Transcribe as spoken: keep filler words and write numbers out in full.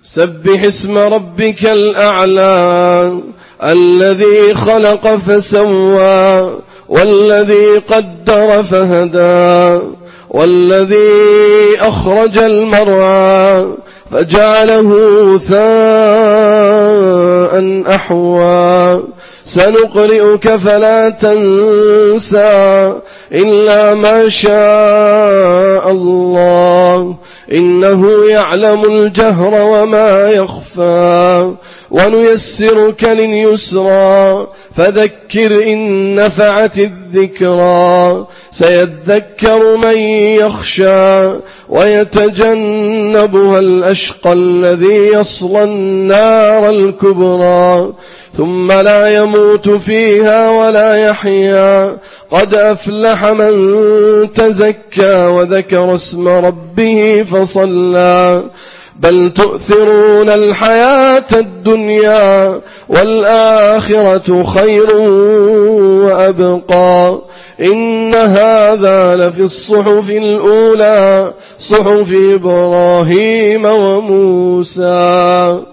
سبح اسم ربك الأعلى الذي خلق فسوى والذي قدر فهدى والذي أخرج المرعى فجعله غثاء أحوى سنقرئك فلا تنسى إلا ما شاء الله إنه يعلم الجهر وما يخفى ونيسرك لليسرى فذكر إن نفعت الذكرى سيذكر من يخشى ويتجنبها الأشقى الذي يصلى النار الكبرى ثم لا يموت فيها ولا يحيا قد أفلح من تزكى وذكر اسم ربه فصلى بل تؤثرون الحياة الدنيا والآخرة خير وأبقى إن هذا لفي الصحف الأولى صحف إبراهيم وموسى.